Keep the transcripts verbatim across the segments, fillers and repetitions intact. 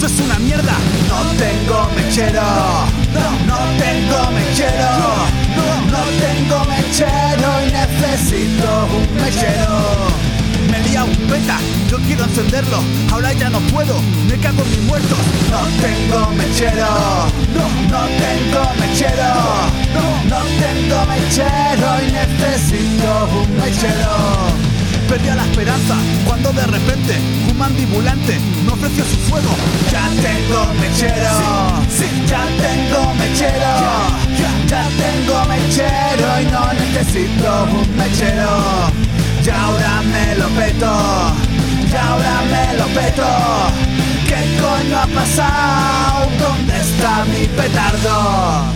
es una mierda. No tengo mechero, no, no tengo mechero, no, no tengo mechero y necesito un mechero. Me lía un peta, yo quiero encenderlo, ahora ya no puedo, me cago en mis muertos. No tengo mechero, no, no tengo mechero, no, no tengo mechero y necesito un mechero. Perdí la esperanza cuando de repente un mandibulante me ofreció su fuego. Ya tengo mechero, sí, sí, ya tengo mechero, ya, ya tengo mechero y no necesito un mechero. Ya ahora me lo peto, ya ahora me lo peto. ¿Qué coño ha pasado? ¿Dónde está mi petardo?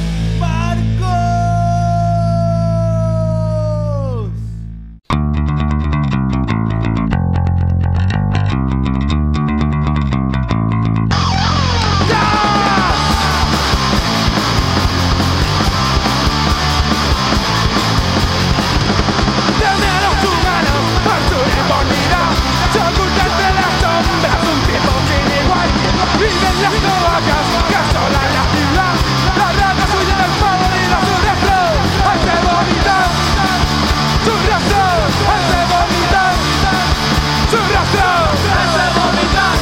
Viven las toallas, casola la ciudad. La rata suya del pavo y la su rastro. Hace vomitar su rastro, hace vomitar su rastro, hace vomitar.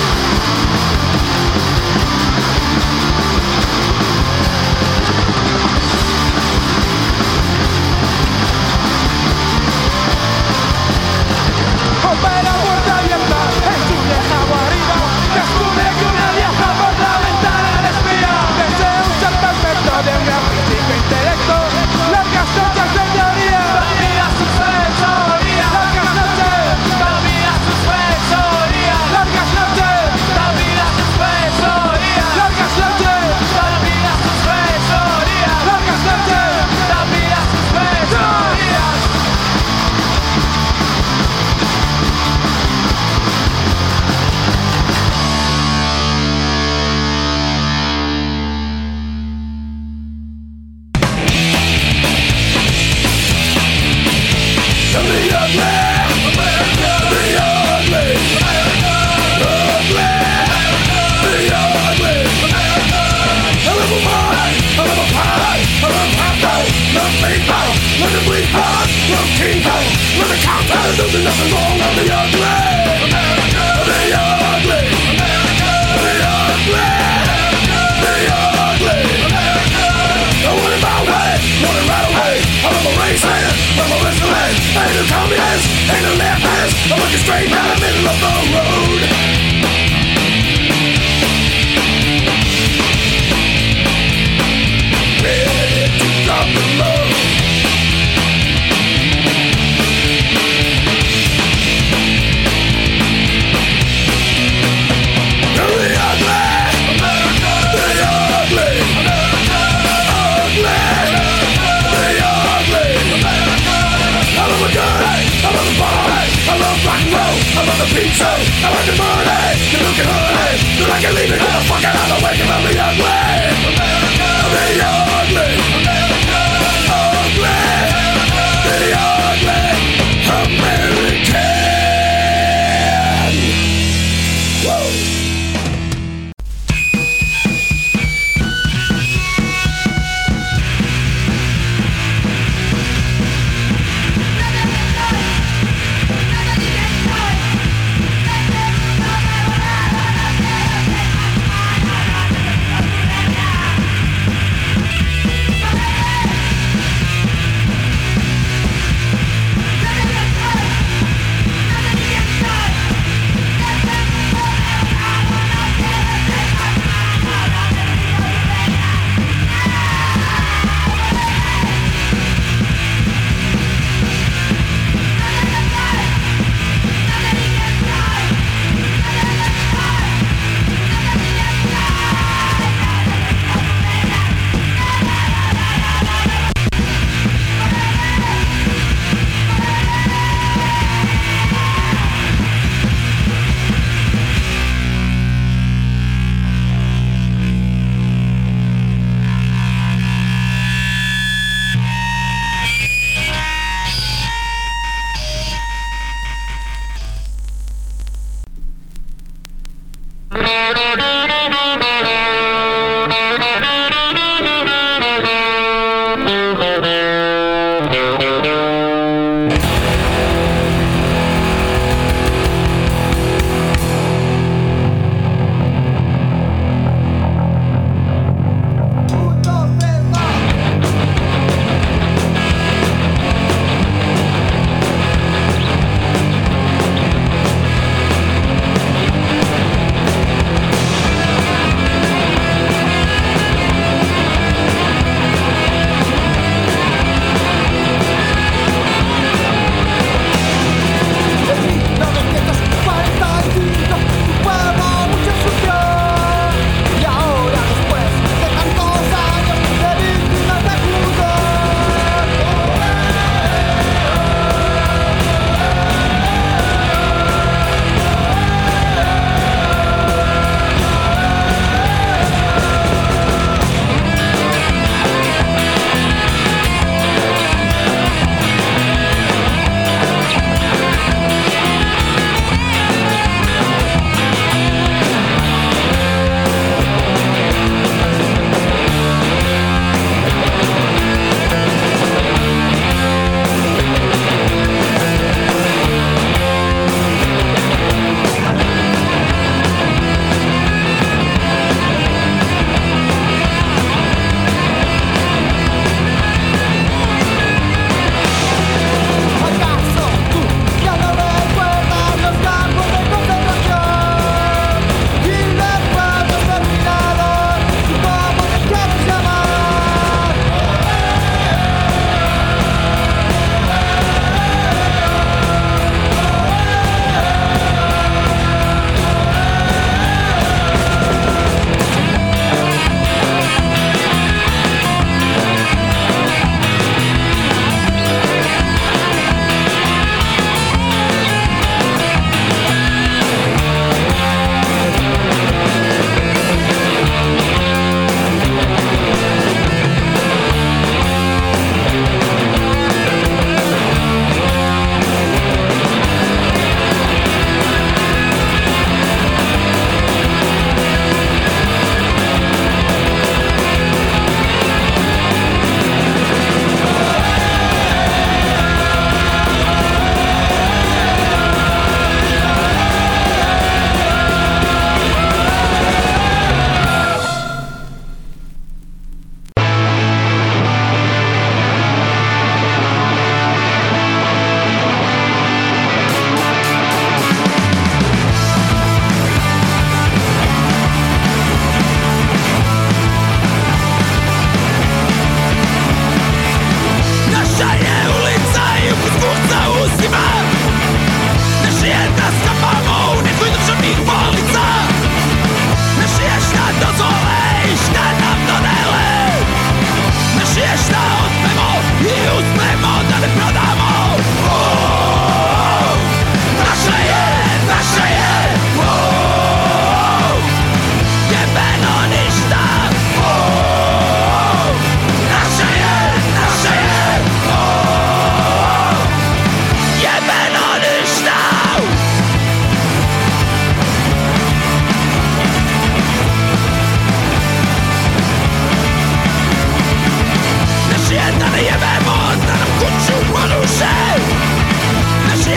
Opera puerta abierta en su vieja guarida. Descubre que una vieja por la ventana le espía. Desea un ser perfecto de un gran físico intelecto. Largas noches de teoría, dormida sus fechorías. Largas noches, dormida sus fechorías. Largas noches, dormida sus fechorías. Largas noches, dormida sus fechorías. Largas noches, dormida sus fechorías. There's nothing wrong with the ugly, America, the ugly, America, the ugly, the ugly, America. I want it my way, want it right away. I'm a racist, I'm a wrestler, ain't no communist, ain't no leftist. I'm looking straight down the middle of the road. Ready to drop the load. I love rock and roll, I love the pizza, I love the money, the looking honey, the like I leave it, get the fuck out of the way, come on the ugly, America, the ugly, America, ugly, the ugly, American. Whoa.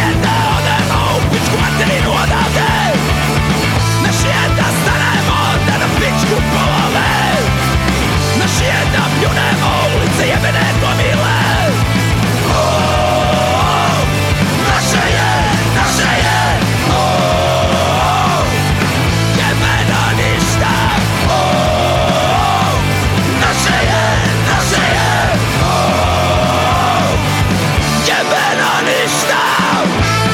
Našiete odenou, pičku materínu odhalte. Našiete starému, ten pičku polové. Našiete pňunému, ulice jebené komíle. Naše je, naše je, jebeno ništa. Naše je, naše je, jebeno ništa.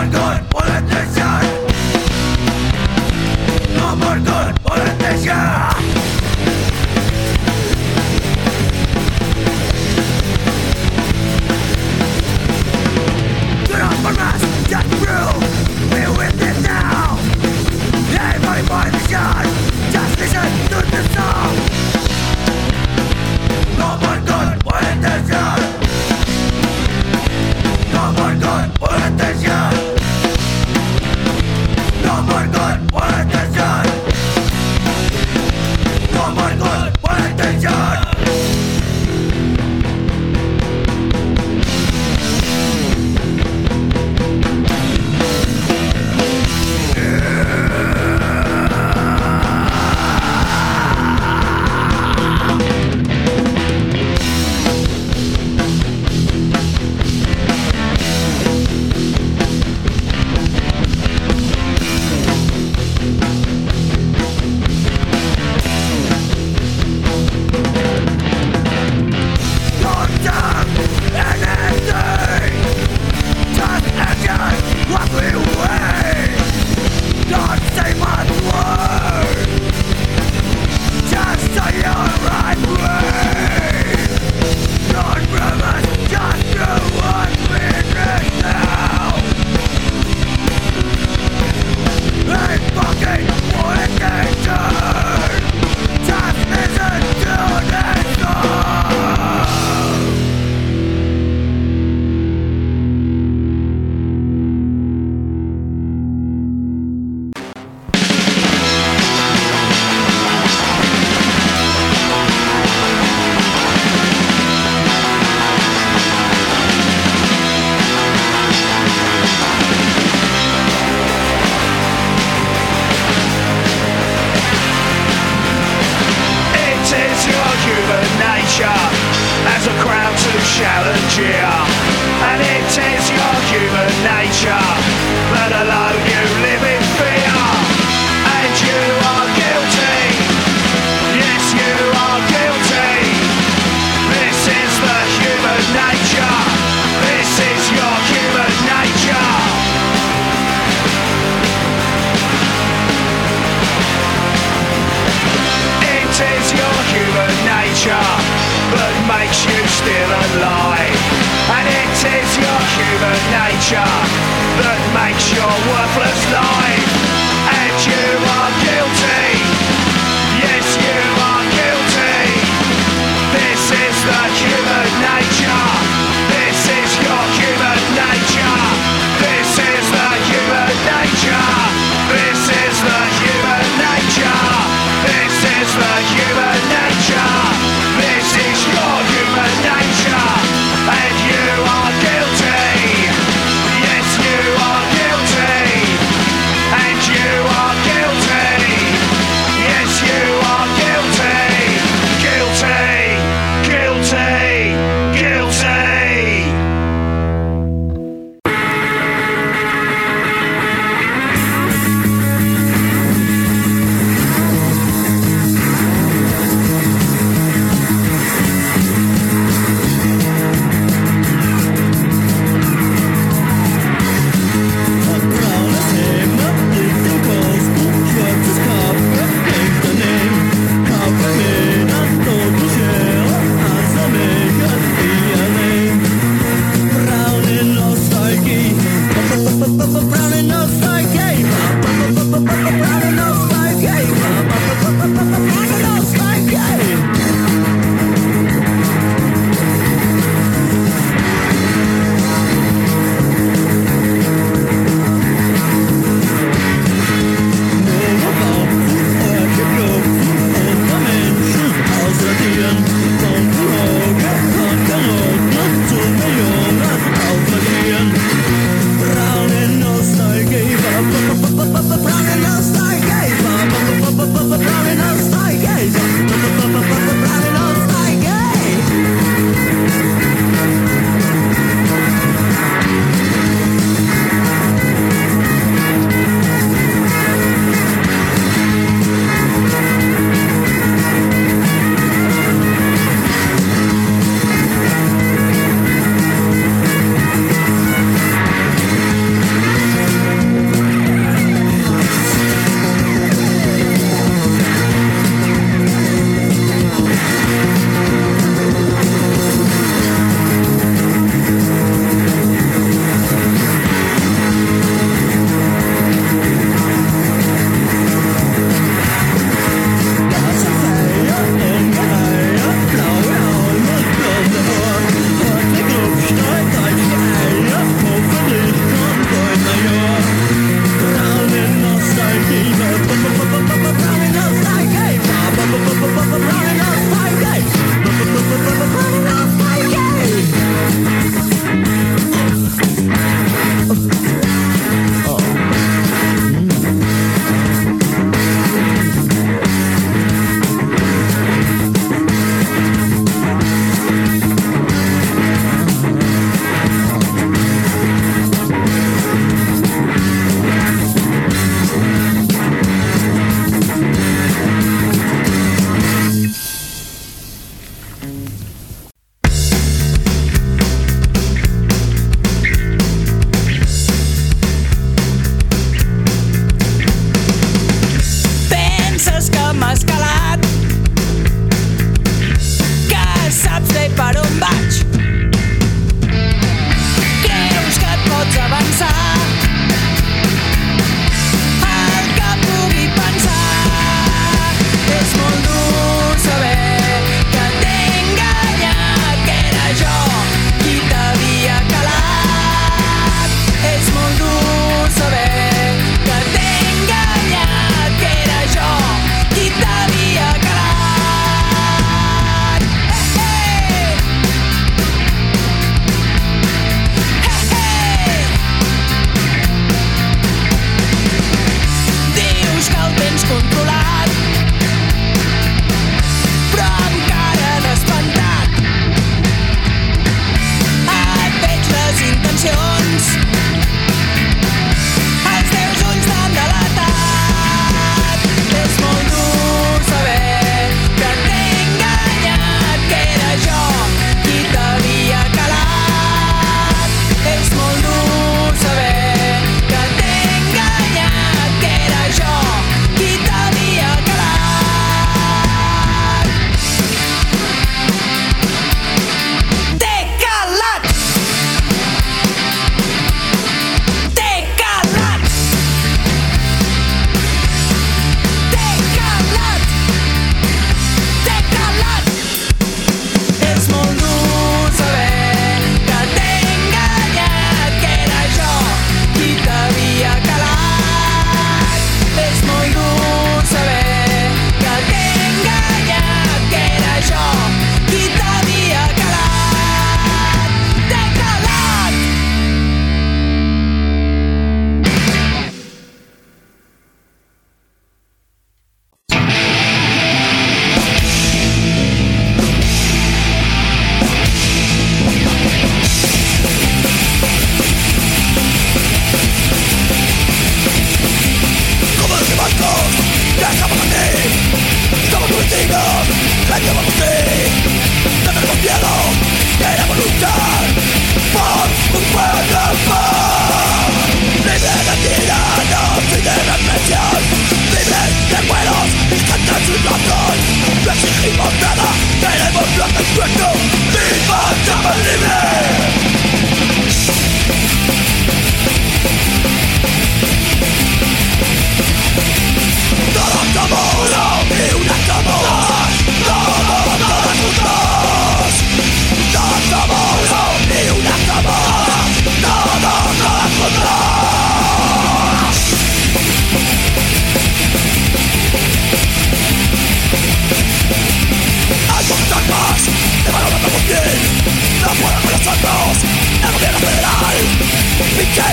more good politician. No more good politician. Just through, we witness now. Everybody by the shot, just listen to the song. No more good politician. No more good politician. No more good politician. No more good politician. As a crowd to challenge you, and it is your human nature that alone you live in fear, and you are guilty. Yes, you are guilty. This is the human nature. This is your human nature. It is your human nature that makes you still alive, and it is your human nature that makes your worthless life, and you are guilty. Yes, you are guilty. This is the human nature. This is your human nature. This is the human nature. This is the human nature. This is the human nature. This is your human nature, and you are guilty. Yes,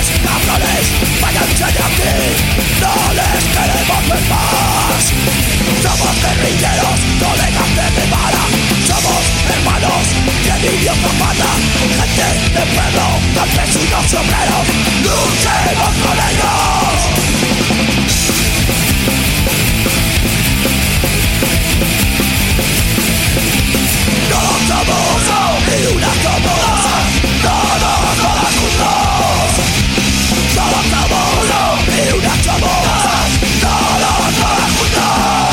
cabrones, váyanse de aquí, no les queremos ver más. Somos guerrilleros, colegas de guevara, somos hermanos de Emilio Zapata, gente de pueblo, campesinos y obreros, luchemos con ellos. Todos somos y una somos, todos, todas juntos. Todos somos y una somos, todos, todas juntos.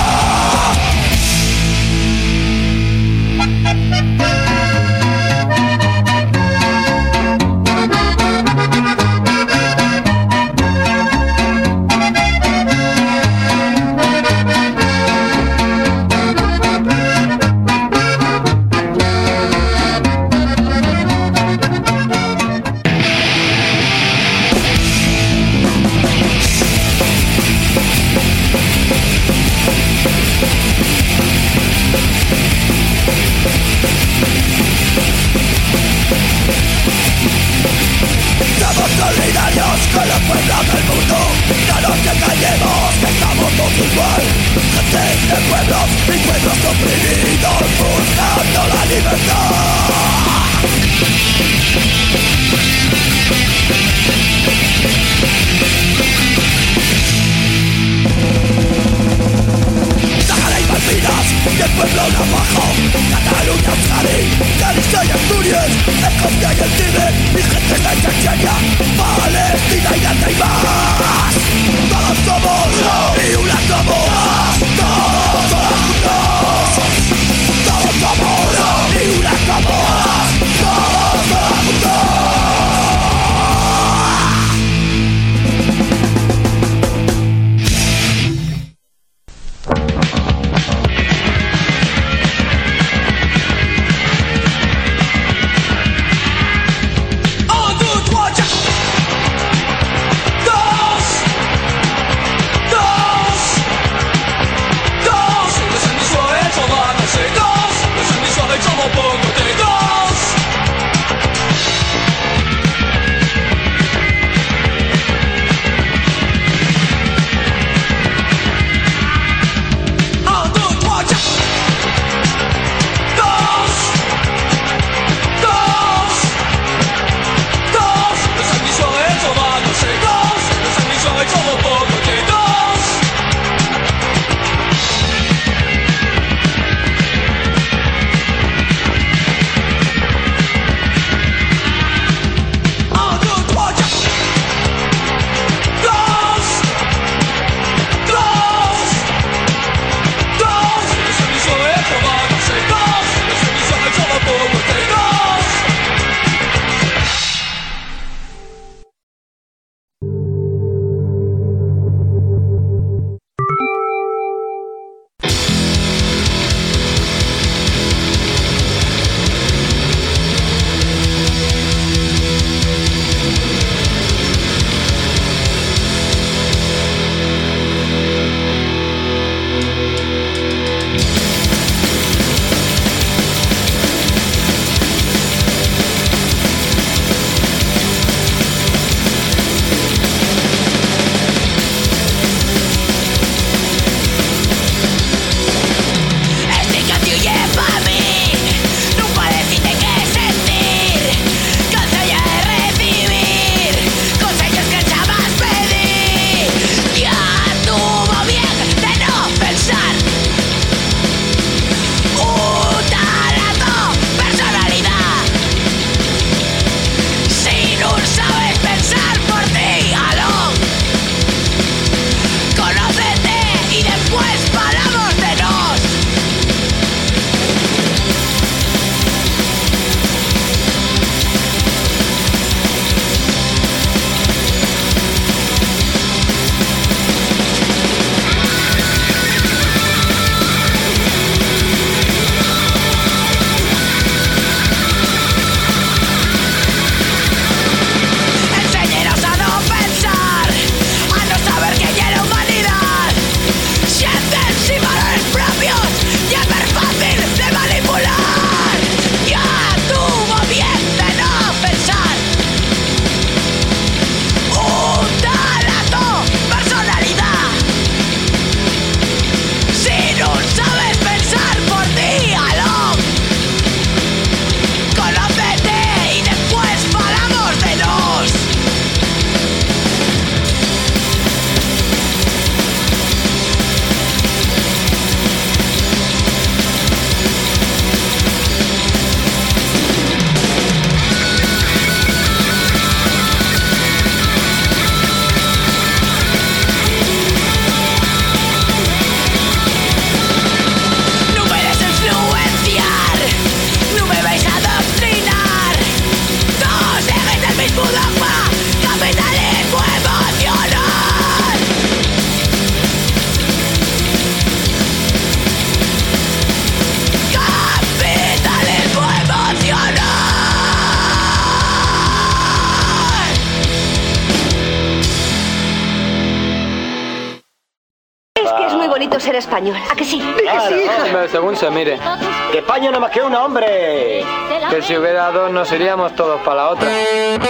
Es que es muy bonito ser español. ¿A que sí? Claro, Sí, hija. Hombre, según se mire. Que España no más que una, hombre. Que si hubiera dos nos iríamos todos para la otra.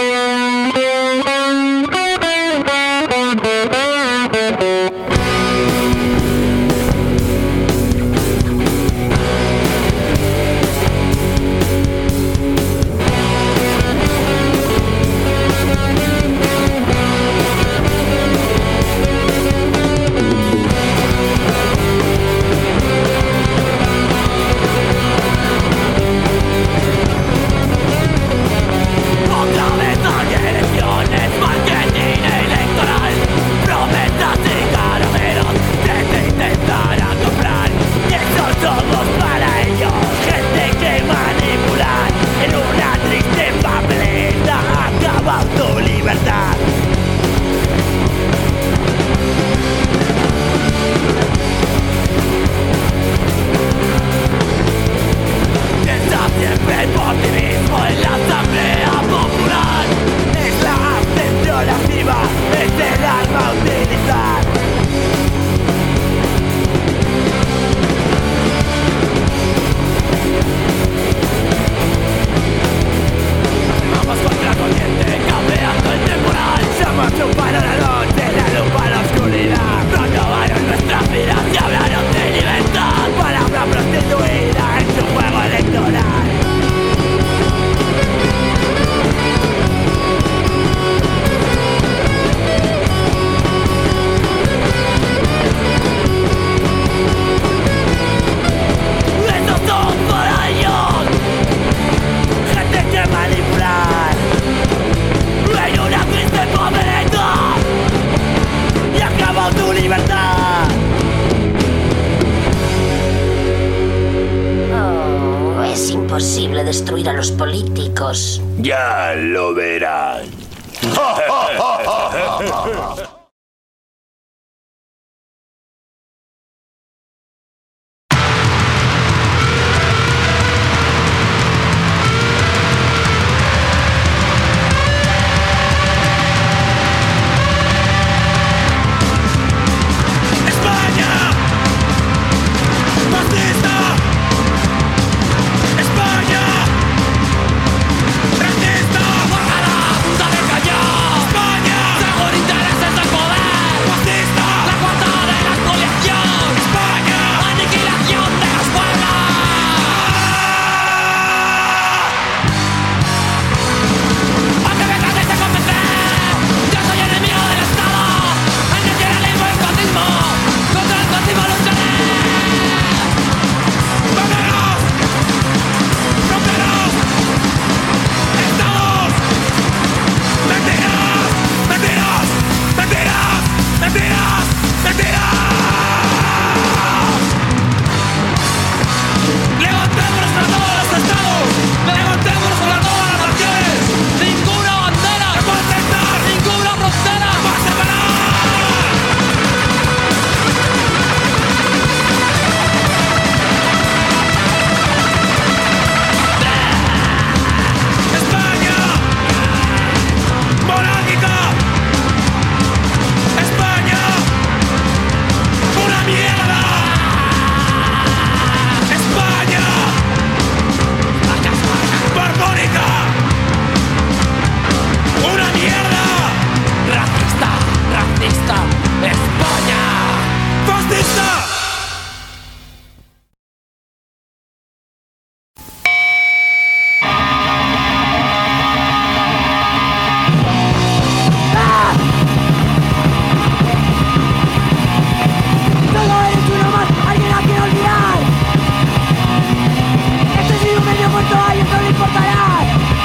Imposible destruir a los políticos. Ya lo verán.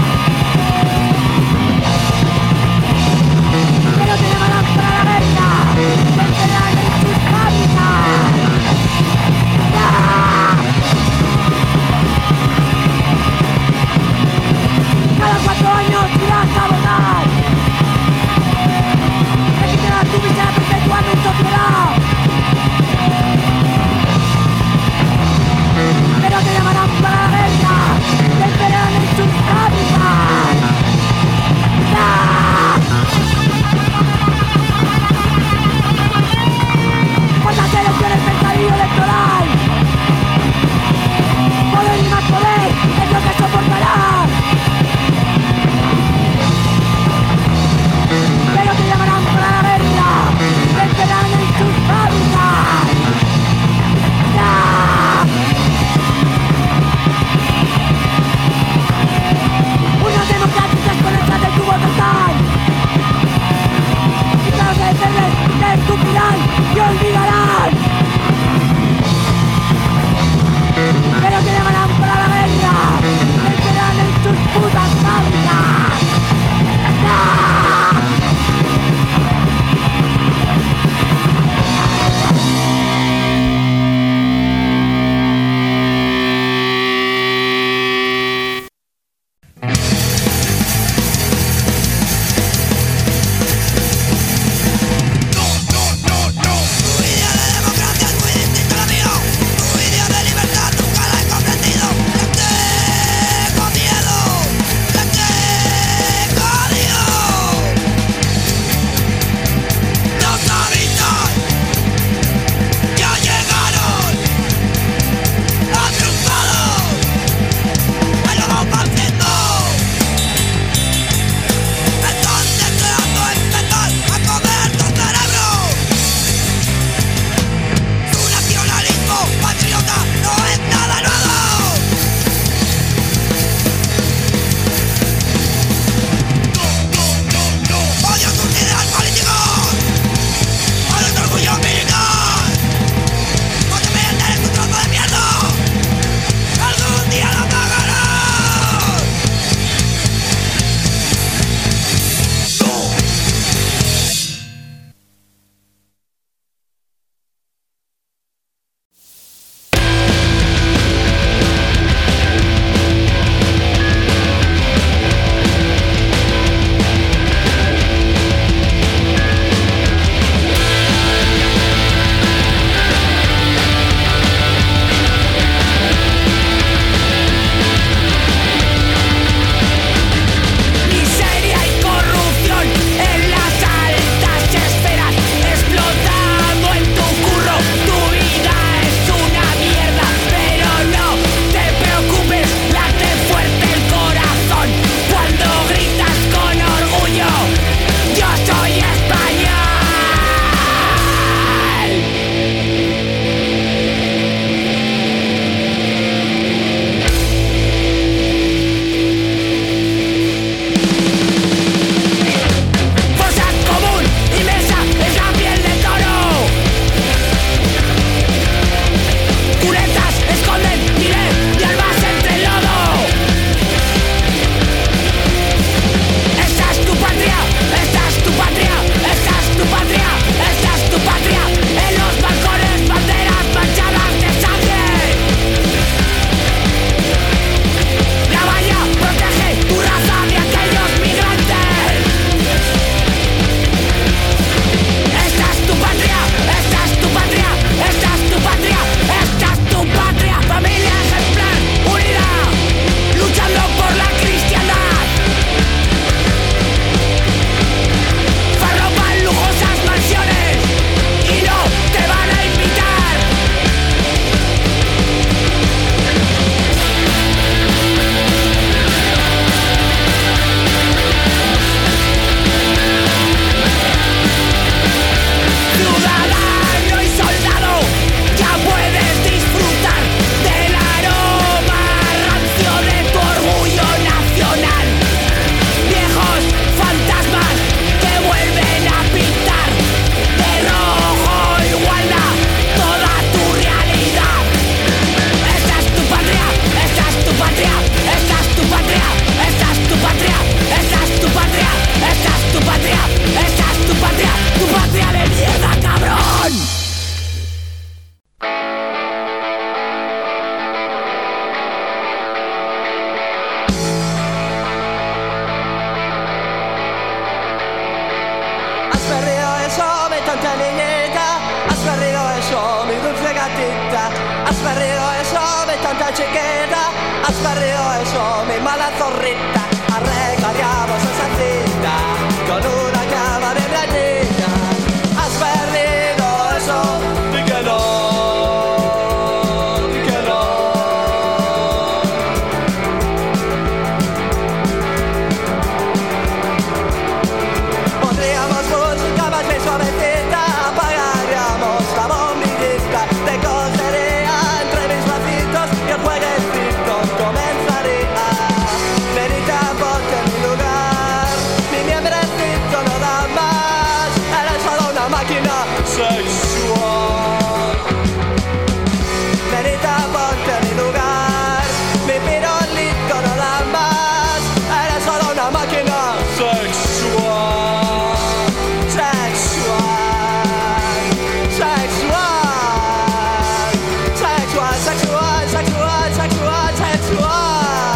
¡Que no tiene balance para la guerra! perdido eso, mi tonta niñita. Has perdido eso, mi dulce gatita. Has perdido eso, mi tonta chiquita. Has perdido eso, mi mala zorrita. Arreglaríamos esa cita con una cama de blandita. Has perdido eso, di que no, di que no. Pondríamos música más bien suavecita, apagaríamos la bombillita, te cosería entre mis bracitos y el jueguecito comenzaría. Venita, ponte en mi lugar, mi miembrecito no da más, eres solo una máquina sexual. Venita, ponte en mi lugar, mi pirolito no da más, eres solo una máquina sexual. Sexual, sexual, sexual, sexual, sexual, sexual, sexual.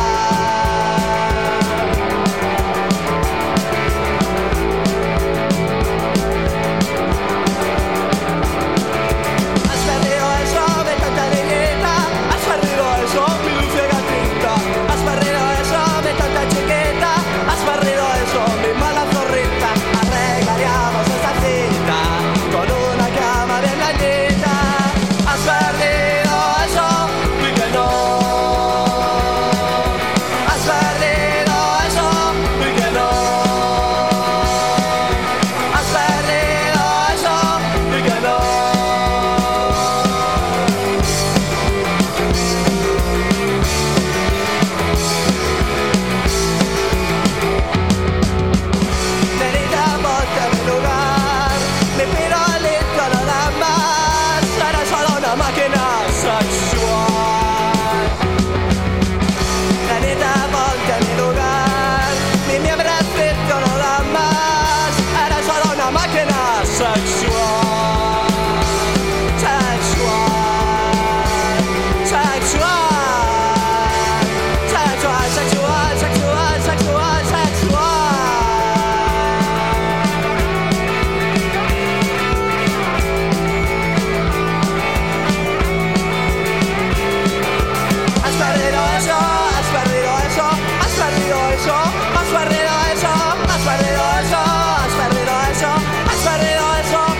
Has perdido eso, mi tonta niñita. Has perdido eso, mi dulce gatita. Has perdido eso, mi tonta chiquita. Has perdido eso, mi mala zorrita. Arreglaríamos esa cita con una cama bien blandita. Has perdido eso, di que no. Has perdido eso, di que no. Has perdido eso, di que no. Venita, ponte en mi lugar, mi pirolito no da más, eres solo una máquina sexual. Venita, ponte en mi lugar, mi miembrecito no da más, eres solo una máquina sexual. Sexual, sexual, sexual, sexual, sexual, sexual, sexual. Has perdido eso, has perdido eso, has perdido eso, has perdido eso, has perdido eso, has perdido eso, has perdido eso,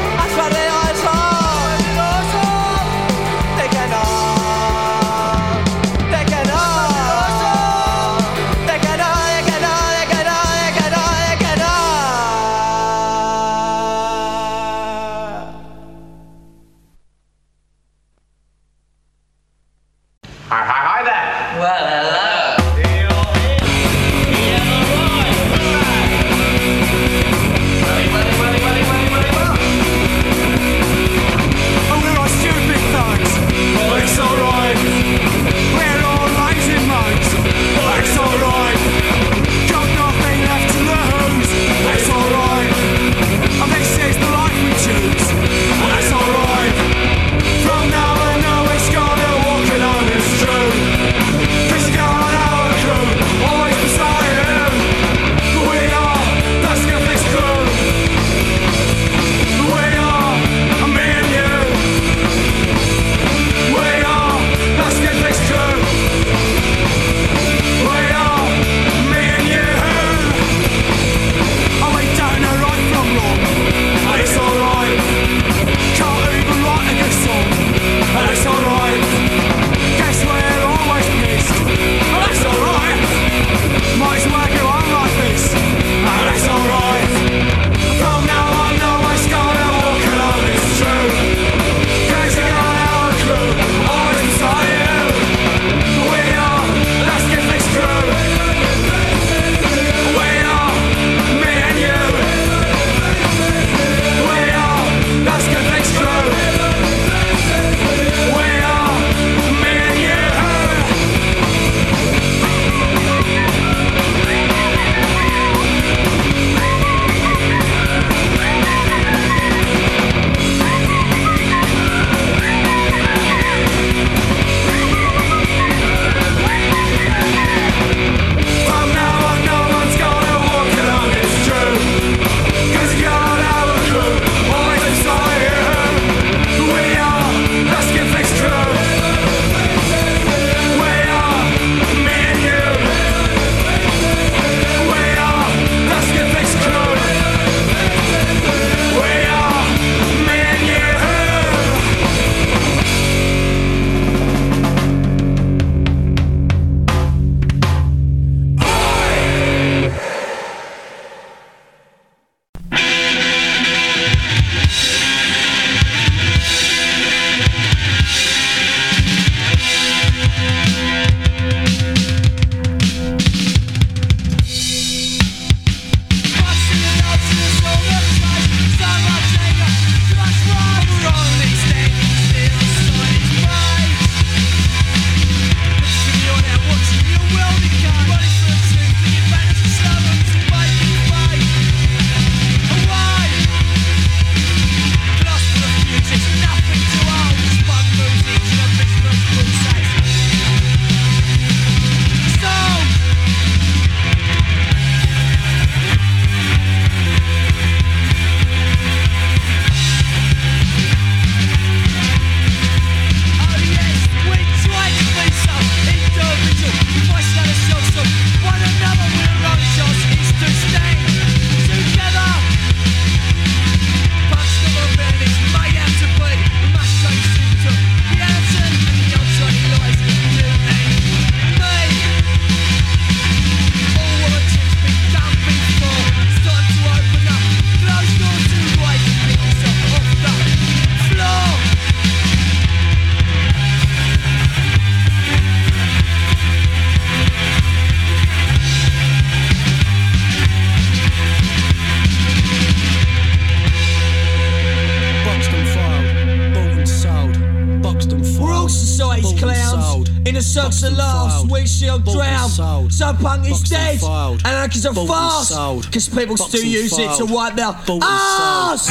nineties clowns. In a circus of laughs, we shall drown. So punk is dead, and anarchy's a farce. Cause people still use it to wipe their arse.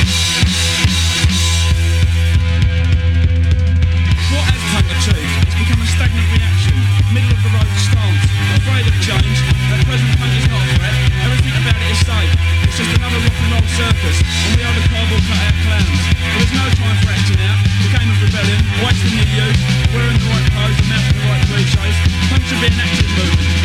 What has punk achieved? It's become a stagnant reaction, middle of the road stance, afraid of change. At present punk is not a threat, everything about it is safe. It's just another rock and roll circus, and we are the cardboard cut-out clowns. There is no time for acting out, the game of rebellion, wasting your youth, wearing the right clothes and mouthing the right cliches. Punk should be an active movement,